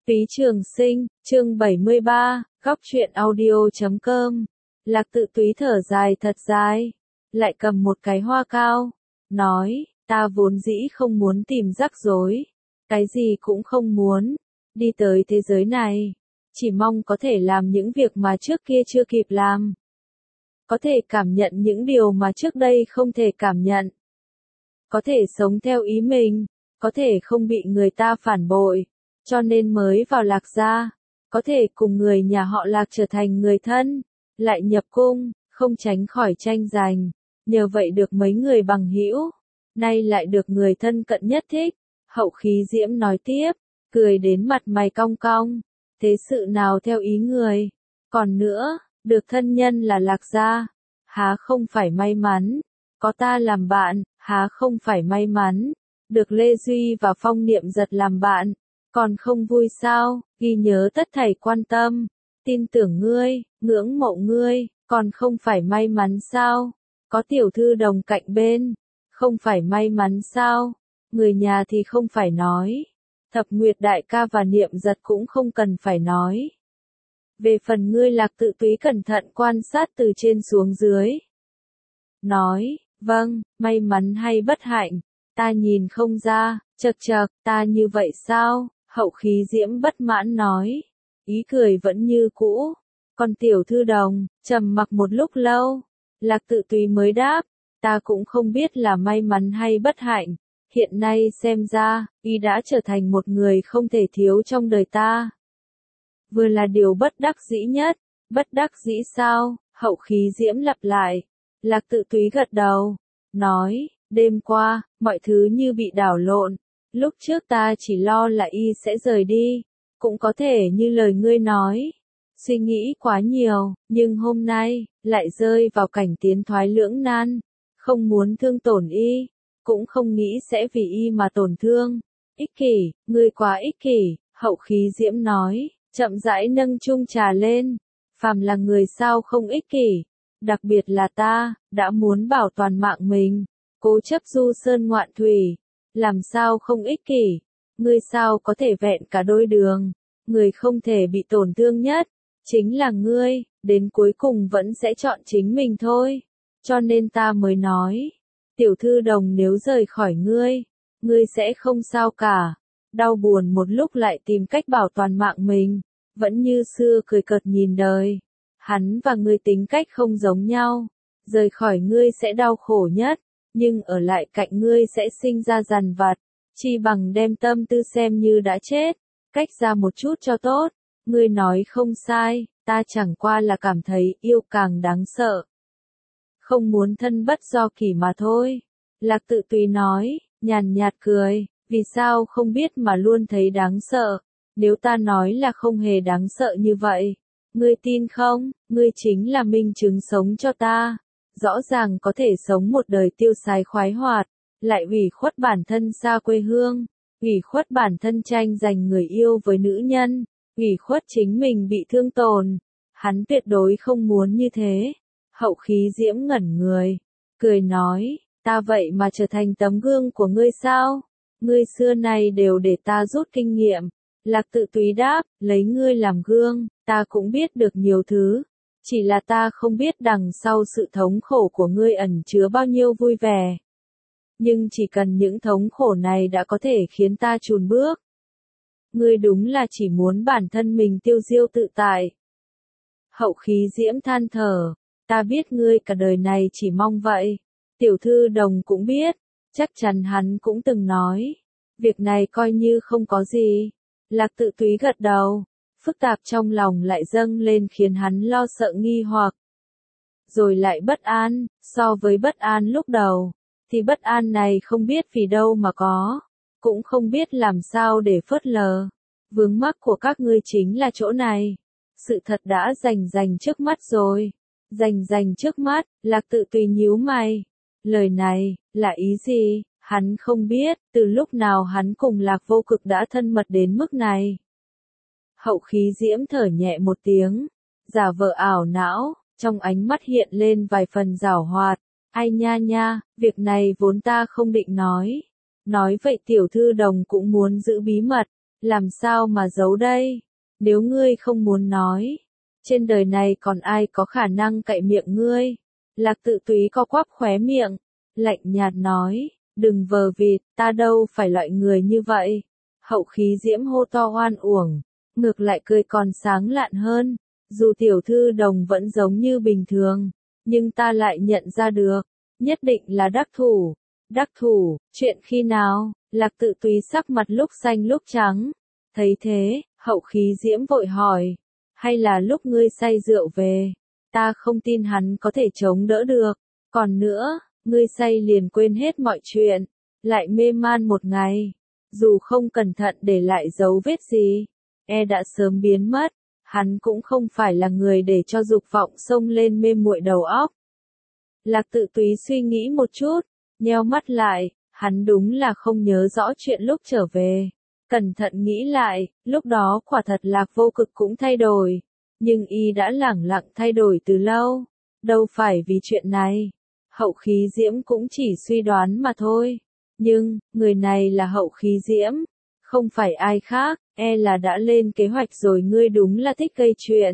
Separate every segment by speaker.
Speaker 1: Phí Trường Sinh, chương 73, góc truyện audio.com. Lạc Tự Túy thở dài thật dài, lại cầm một cái hoa cao, nói, ta vốn dĩ không muốn tìm rắc rối, cái gì cũng không muốn, đi tới thế giới này, chỉ mong có thể làm những việc mà trước kia chưa kịp làm. Có thể cảm nhận những điều mà trước đây không thể cảm nhận. Có thể sống theo ý mình, có thể không bị người ta phản bội, cho nên mới vào Lạc gia, có thể cùng người nhà họ Lạc trở thành người thân, lại nhập cung, không tránh khỏi tranh giành, nhờ vậy được mấy người bằng hữu, nay lại được người thân cận nhất thích. Hậu Khí Diễm nói tiếp, cười đến mặt mày cong cong, thế sự nào theo ý người, còn nữa, được thân nhân là Lạc gia, há không phải may mắn, có ta làm bạn, há không phải may mắn, được Lê Duy và Phong Niệm Giật làm bạn, còn không vui sao, ghi nhớ tất thảy quan tâm, tin tưởng ngươi, ngưỡng mộ ngươi, còn không phải may mắn sao, có Tiểu Thư Đồng cạnh bên, không phải may mắn sao, người nhà thì không phải nói, Thập Nguyệt đại ca và Niệm Giật cũng không cần phải nói. Về phần ngươi Lạc Tự Túy cẩn thận quan sát từ trên xuống dưới. Nói, vâng, may mắn hay bất hạnh, ta nhìn không ra, chậc chậc, ta như vậy sao? Hậu Khí Diễm bất mãn nói, ý cười vẫn như cũ, còn Tiểu Thư Đồng, trầm mặc một lúc lâu, Lạc Tự Túy mới đáp, ta cũng không biết là may mắn hay bất hạnh, hiện nay xem ra, y đã trở thành một người không thể thiếu trong đời ta. Vừa là điều bất đắc dĩ nhất, bất đắc dĩ sao? Hậu Khí Diễm lặp lại, Lạc Tự Túy gật đầu, nói, đêm qua, mọi thứ như bị đảo lộn. Lúc trước ta chỉ lo là y sẽ rời đi, cũng có thể như lời ngươi nói, suy nghĩ quá nhiều, nhưng hôm nay, lại rơi vào cảnh tiến thoái lưỡng nan, không muốn thương tổn y, cũng không nghĩ sẽ vì y mà tổn thương. Ích kỷ, ngươi quá ích kỷ, Hậu Khí Diễm nói, chậm rãi nâng chung trà lên, phàm là người sao không ích kỷ, đặc biệt là ta, đã muốn bảo toàn mạng mình, cố chấp du sơn ngoạn thủy. Làm sao không ích kỷ, ngươi sao có thể vẹn cả đôi đường, người không thể bị tổn thương nhất, chính là ngươi, đến cuối cùng vẫn sẽ chọn chính mình thôi, cho nên ta mới nói, Tiểu Thư Đồng nếu rời khỏi ngươi sẽ không sao cả, đau buồn một lúc lại tìm cách bảo toàn mạng mình, vẫn như xưa cười cợt nhìn đời, hắn và ngươi tính cách không giống nhau, rời khỏi ngươi sẽ đau khổ nhất. Nhưng ở lại cạnh ngươi sẽ sinh ra dằn vặt, chi bằng đem tâm tư xem như đã chết, cách ra một chút cho tốt, ngươi nói không sai, ta chẳng qua là cảm thấy yêu càng đáng sợ. Không muốn thân bất do kỷ mà thôi. Lạc Tự Túy nói, nhàn nhạt cười, vì sao không biết mà luôn thấy đáng sợ, nếu ta nói là không hề đáng sợ như vậy, ngươi tin không, ngươi chính là minh chứng sống cho ta. Rõ ràng có thể sống một đời tiêu sái khoái hoạt, lại ủy khuất bản thân xa quê hương, ủy khuất bản thân tranh giành người yêu với nữ nhân, ủy khuất chính mình bị thương tổn. Hắn tuyệt đối không muốn như thế. Hậu Khí Diễm ngẩn người, cười nói, ta vậy mà trở thành tấm gương của ngươi sao? Ngươi xưa nay đều để ta rút kinh nghiệm. Lạc Tự Túy đáp, lấy ngươi làm gương, ta cũng biết được nhiều thứ. Chỉ là ta không biết đằng sau sự thống khổ của ngươi ẩn chứa bao nhiêu vui vẻ. Nhưng chỉ cần những thống khổ này đã có thể khiến ta chùn bước. Ngươi đúng là chỉ muốn bản thân mình tiêu diêu tự tại. Hậu Khí Diễm than thở, ta biết ngươi cả đời này chỉ mong vậy. Tiểu Thư Đồng cũng biết, chắc chắn hắn cũng từng nói. Việc này coi như không có gì. Lạc Tự Túy gật đầu. Phức tạp trong lòng lại dâng lên khiến hắn lo sợ nghi hoặc. Rồi lại bất an, so với bất an lúc đầu, thì bất an này không biết vì đâu mà có, cũng không biết làm sao để phớt lờ. Vướng mắc của các ngươi chính là chỗ này. Sự thật đã rành trước mắt rồi. Rành trước mắt, Lạc Tự Túy nhíu mày. Lời này, là ý gì? Hắn không biết, từ lúc nào hắn cùng Lạc Vô Cực đã thân mật đến mức này. Hậu Khí Diễm thở nhẹ một tiếng, giả vờ ảo não, trong ánh mắt hiện lên vài phần giảo hoạt. Ai nha nha, việc này vốn ta không định nói. Nói vậy Tiểu Thư Đồng cũng muốn giữ bí mật. Làm sao mà giấu đây? Nếu ngươi không muốn nói, trên đời này còn ai có khả năng cậy miệng ngươi? Lạc Tự Túy co quắp khóe miệng, lạnh nhạt nói, đừng vờ vịt, ta đâu phải loại người như vậy. Hậu Khí Diễm hô to oan uổng, ngược lại cười còn sáng lạn hơn, dù tiểu thư Đồng vẫn giống như bình thường, nhưng ta lại nhận ra được, nhất định là đắc thủ. Đắc thủ, chuyện khi nào? Lạc Tự Túy sắc mặt lúc xanh lúc trắng. Thấy thế, Hậu Khí Diễm vội hỏi, hay là lúc ngươi say rượu về? Ta không tin hắn có thể chống đỡ được. Còn nữa, ngươi say liền quên hết mọi chuyện, lại mê man một ngày. Dù không cẩn thận để lại dấu vết gì, đã sớm biến mất. Hắn cũng không phải là người để cho dục vọng xông lên mê muội đầu óc. Lạc Tự Túy suy nghĩ một chút, nheo mắt lại, hắn đúng là không nhớ rõ chuyện lúc trở về. Cẩn thận nghĩ lại, lúc đó quả thật Lạc Vô Cực cũng thay đổi, nhưng y đã lẳng lặng thay đổi từ lâu, đâu phải vì chuyện này. Hậu Khí Diễm cũng chỉ suy đoán mà thôi, nhưng, người này là Hậu Khí Diễm, không phải ai khác, là đã lên kế hoạch rồi, ngươi đúng là thích gây chuyện.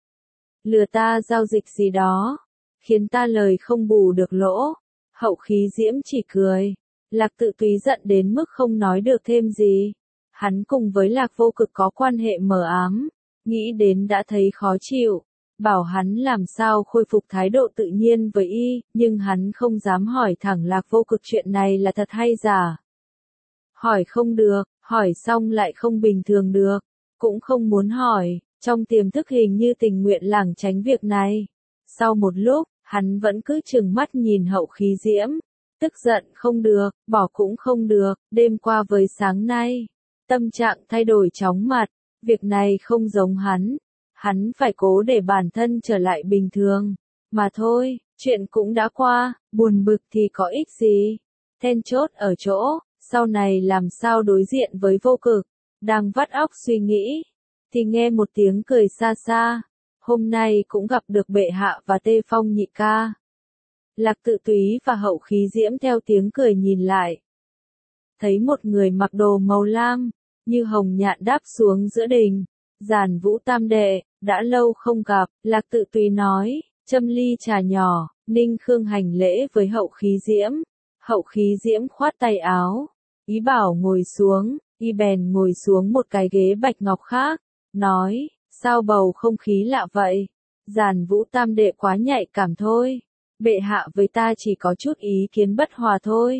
Speaker 1: Lừa ta giao dịch gì đó, khiến ta lời không bù được lỗ. Hậu Khí Diễm chỉ cười. Lạc Tự Túy giận đến mức không nói được thêm gì. Hắn cùng với Lạc Vô Cực có quan hệ mờ ám, nghĩ đến đã thấy khó chịu, bảo hắn làm sao khôi phục thái độ tự nhiên với y, nhưng hắn không dám hỏi thẳng Lạc Vô Cực chuyện này là thật hay giả. Hỏi không được, hỏi xong lại không bình thường được, cũng không muốn hỏi, trong tiềm thức hình như tình nguyện lảng tránh việc này. Sau một lúc, hắn vẫn cứ trừng mắt nhìn Hậu Khí Diễm, tức giận không được, bỏ cũng không được, đêm qua với sáng nay, tâm trạng thay đổi chóng mặt, việc này không giống hắn phải cố để bản thân trở lại bình thường, mà thôi, chuyện cũng đã qua, buồn bực thì có ích gì, then chốt ở chỗ, sau này làm sao đối diện với Vô Cực, đang vắt óc suy nghĩ, thì nghe một tiếng cười xa xa, hôm nay cũng gặp được bệ hạ và Tê Phong nhị ca. Lạc Tự Túy và Hậu Khí Diễm theo tiếng cười nhìn lại. Thấy một người mặc đồ màu lam, như hồng nhạn đáp xuống giữa đình. Giản Vũ tam đệ, đã lâu không gặp, Lạc Tự Túy nói, châm ly trà nhỏ, Ninh Khương hành lễ với Hậu Khí Diễm. Hậu Khí Diễm khoát tay áo, ý bảo ngồi xuống, y bèn ngồi xuống một cái ghế bạch ngọc khác, nói, sao bầu không khí lạ vậy? Giản Vũ tam đệ quá nhạy cảm thôi. Bệ hạ với ta chỉ có chút ý kiến bất hòa thôi.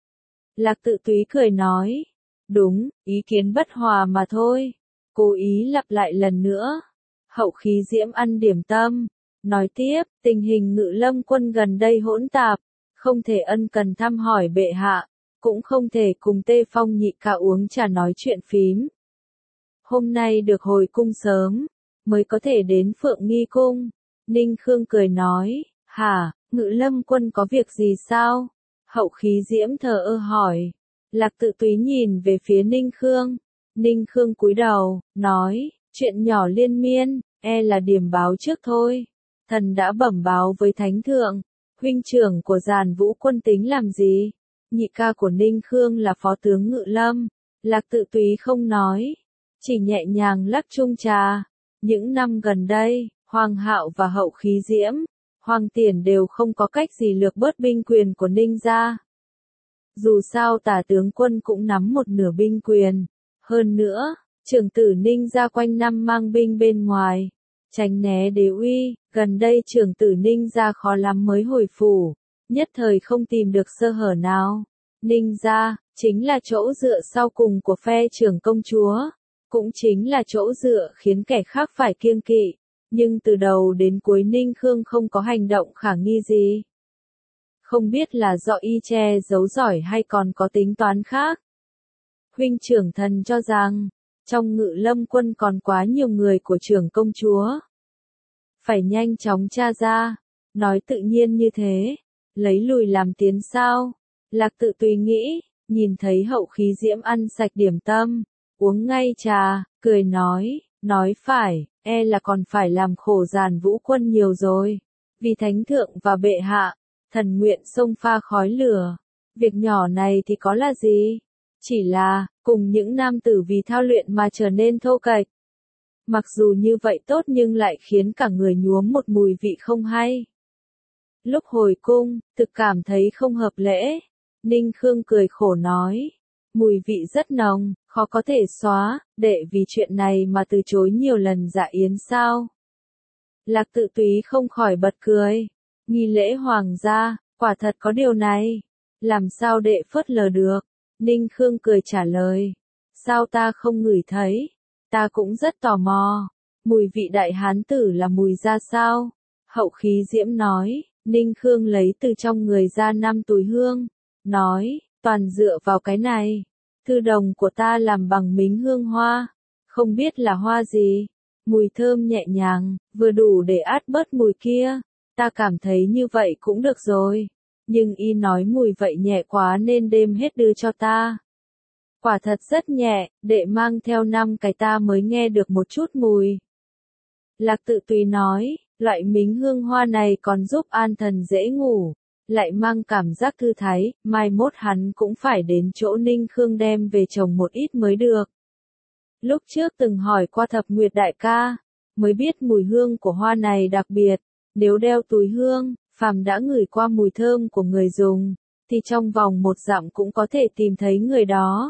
Speaker 1: Lạc Tự Túy cười nói, đúng, ý kiến bất hòa mà thôi. Cố ý lặp lại lần nữa. Hậu Khí Diễm ăn điểm tâm, nói tiếp, tình hình Ngự Lâm quân gần đây hỗn tạp, không thể ân cần thăm hỏi bệ hạ, cũng không thể cùng Tê Phong nhị ca uống trà nói chuyện phím. Hôm nay được hồi cung sớm, mới có thể đến Phượng Nghi cung. Ninh Khương cười nói, hả, Ngự Lâm quân có việc gì sao? Hậu Khí Diễm thờ ơ hỏi. Lạc Tự Túy nhìn về phía Ninh Khương. Ninh Khương cúi đầu, nói, chuyện nhỏ liên miên, là điểm báo trước thôi. Thần đã bẩm báo với Thánh Thượng, huynh trưởng của Giản Vũ quân tính làm gì? Nhị ca của Ninh Khương là phó tướng Ngự Lâm. Lạc Tự Túy không nói, chỉ nhẹ nhàng lắc chung trà. Những năm gần đây, Hoàng Hạo và Hậu Khí Diễm, Hoàng Tiền đều không có cách gì lược bớt binh quyền của Ninh gia. Dù sao Tả tướng quân cũng nắm một nửa binh quyền. Hơn nữa, trưởng tử Ninh gia quanh năm mang binh bên ngoài, tránh né đế uy, gần đây trưởng tử Ninh gia khó lắm mới hồi phủ, nhất thời không tìm được sơ hở nào. Ninh gia, chính là chỗ dựa sau cùng của phe trưởng công chúa, cũng chính là chỗ dựa khiến kẻ khác phải kiêng kỵ, nhưng từ đầu đến cuối Ninh Khương không có hành động khả nghi gì. Không biết là do y che giấu giỏi hay còn có tính toán khác. Huynh trưởng thần cho rằng, trong Ngự Lâm quân còn quá nhiều người của trưởng công chúa. Phải nhanh chóng tra ra, nói tự nhiên như thế, lấy lùi làm tiến sao. Lạc Tự Túy nghĩ, nhìn thấy Hậu Khí Diễm ăn sạch điểm tâm, uống ngay trà, cười nói phải, là còn phải làm khổ Giản Vũ quân nhiều rồi. Vì Thánh Thượng và bệ hạ, thần nguyện xông pha khói lửa. Việc nhỏ này thì có là gì? Chỉ là, cùng những nam tử vì thao luyện mà trở nên thô kệch. Mặc dù như vậy tốt nhưng lại khiến cả người nhuốm một mùi vị không hay. Lúc hồi cung, thực cảm thấy không hợp lễ. Ninh Khương cười khổ nói. Mùi vị rất nồng, khó có thể xóa, đệ vì chuyện này mà từ chối nhiều lần dạ yến sao. Lạc Tự Túy không khỏi bật cười. Nghi lễ hoàng gia, quả thật có điều này. Làm sao đệ phớt lờ được? Ninh Khương cười trả lời. Sao ta không ngửi thấy? Ta cũng rất tò mò. Mùi vị đại hán tử là mùi ra sao? Hậu Khí Diễm nói. Ninh Khương lấy từ trong người ra 5 túi hương. Nói, toàn dựa vào cái này. Thư đồng của ta làm bằng mính hương hoa. Không biết là hoa gì. Mùi thơm nhẹ nhàng, vừa đủ để át bớt mùi kia. Ta cảm thấy như vậy cũng được rồi. Nhưng y nói mùi vậy nhẹ quá nên đêm hết đưa cho ta. Quả thật rất nhẹ, đệ mang theo 5 cái ta mới nghe được một chút mùi. Lạc Tự Túy nói, loại mính hương hoa này còn giúp an thần dễ ngủ, lại mang cảm giác thư thái, mai mốt hắn cũng phải đến chỗ Ninh Khương đem về trồng một ít mới được. Lúc trước từng hỏi qua Thập Nguyệt đại ca, mới biết mùi hương của hoa này đặc biệt, nếu đeo túi hương, phàm đã ngửi qua mùi thơm của người dùng, thì trong vòng 1 dặm cũng có thể tìm thấy người đó.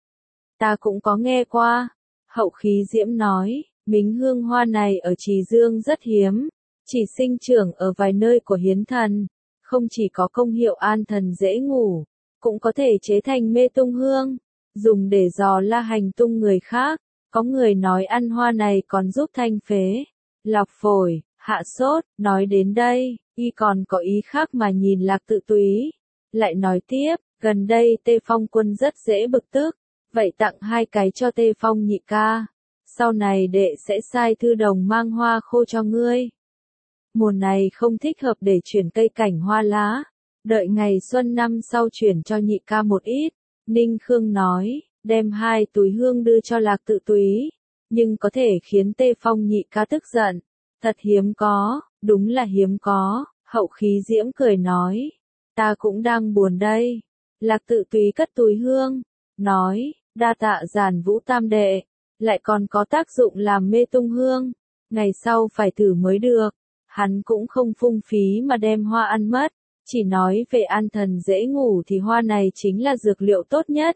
Speaker 1: Ta cũng có nghe qua. Hậu Khí Diễm nói, mính hương hoa này ở Trì Dương rất hiếm, chỉ sinh trưởng ở vài nơi của hiến thần, không chỉ có công hiệu an thần dễ ngủ, cũng có thể chế thành mê tung hương, dùng để dò la hành tung người khác. Có người nói ăn hoa này còn giúp thanh phế, lọc phổi, hạ sốt. Nói đến đây, y còn có ý khác mà nhìn Lạc Tự Túy. Lại nói tiếp, gần đây Tê Phong Quân rất dễ bực tức, vậy tặng 2 cái cho Tê Phong nhị ca. Sau này đệ sẽ sai thư đồng mang hoa khô cho ngươi. Mùa này không thích hợp để chuyển cây cảnh hoa lá, đợi ngày xuân năm sau chuyển cho nhị ca một ít. Ninh Khương nói, đem 2 túi hương đưa cho Lạc Tự Túy, nhưng có thể khiến Tê Phong nhị ca tức giận. Thật hiếm có, đúng là hiếm có. Hậu Khí Diễm cười nói, ta cũng đang buồn đây. Lạc Tự Túy cất túi hương, nói, đa tạ Giản Vũ tam đệ, lại còn có tác dụng làm mê tung hương, ngày sau phải thử mới được. Hắn cũng không phung phí mà đem hoa ăn mất, chỉ nói về an thần dễ ngủ thì hoa này chính là dược liệu tốt nhất.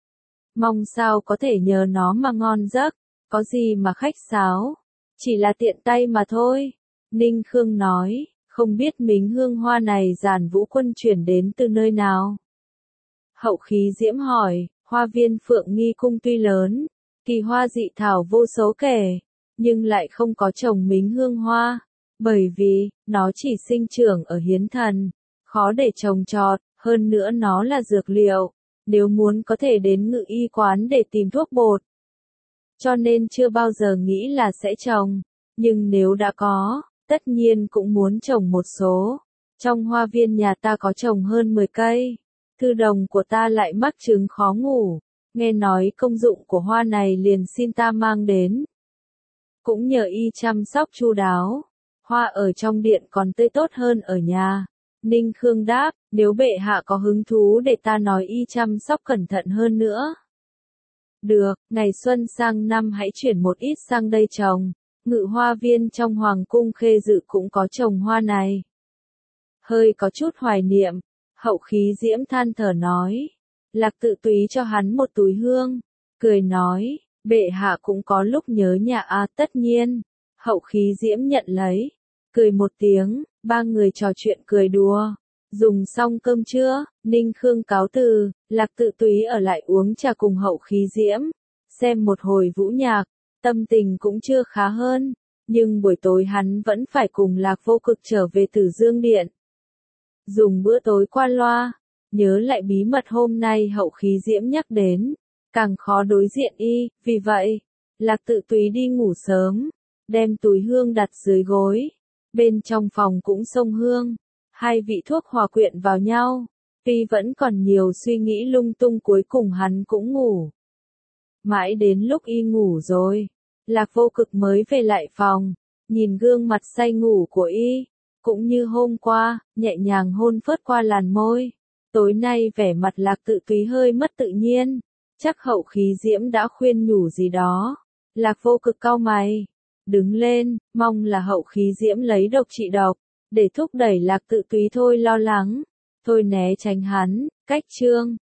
Speaker 1: Mong sao có thể nhờ nó mà ngon giấc, có gì mà khách sáo, chỉ là tiện tay mà thôi. Ninh Khương nói, không biết mính hương hoa này Giản Vũ Quân chuyển đến từ nơi nào. Hậu Khí Diễm hỏi, hoa viên Phượng Nghi Cung tuy lớn, kỳ hoa dị thảo vô số kể, nhưng lại không có trồng mính hương hoa, bởi vì, nó chỉ sinh trưởng ở hiến thần, khó để trồng trọt, hơn nữa nó là dược liệu, nếu muốn có thể đến Ngự Y quán để tìm thuốc bột. Cho nên chưa bao giờ nghĩ là sẽ trồng, nhưng nếu đã có, tất nhiên cũng muốn trồng một số. Trong hoa viên nhà ta có trồng hơn 10 cây, thư đồng của ta lại mắc chứng khó ngủ, nghe nói công dụng của hoa này liền xin ta mang đến. Cũng nhờ y chăm sóc chu đáo, hoa ở trong điện còn tươi tốt hơn ở nhà. Ninh Khương đáp, nếu bệ hạ có hứng thú để ta nói y chăm sóc cẩn thận hơn nữa. Được, ngày xuân sang năm hãy chuyển một ít sang đây trồng. Ngự hoa viên trong Hoàng cung Khê Dự cũng có trồng hoa này. Hơi có chút hoài niệm, Hậu Khí Diễm than thở nói. Lạc Tự Túy cho hắn một túi hương, cười nói, bệ hạ cũng có lúc nhớ nhà tất nhiên. Hậu Khí Diễm nhận lấy, cười một tiếng, 3 người trò chuyện cười đùa. Dùng xong cơm trưa, Ninh Khương cáo từ, Lạc Tự Túy ở lại uống trà cùng Hậu Khí Diễm, xem một hồi vũ nhạc, tâm tình cũng chưa khá hơn, nhưng buổi tối hắn vẫn phải cùng Lạc Vô Cực trở về Tử Dương Điện. Dùng bữa tối qua loa, nhớ lại bí mật hôm nay Hậu Khí Diễm nhắc đến, càng khó đối diện y, vì vậy, Lạc Tự Túy đi ngủ sớm, đem túi hương đặt dưới gối, bên trong phòng cũng xông hương, 2 vị thuốc hòa quyện vào nhau, tuy vẫn còn nhiều suy nghĩ lung tung cuối cùng hắn cũng ngủ. Mãi đến lúc y ngủ rồi, Lạc Vô Cực mới về lại phòng, nhìn gương mặt say ngủ của y, cũng như hôm qua, nhẹ nhàng hôn phớt qua làn môi. Tối nay vẻ mặt Lạc Tự Túy hơi mất tự nhiên, Chắc Hậu Khí Diễm đã khuyên nhủ gì đó. Lạc Vô Cực cau mày, đứng lên, mong là Hậu Khí Diễm lấy độc trị độc, để thúc đẩy Lạc Tự Túy thôi lo lắng, thôi né tránh hắn, cách chương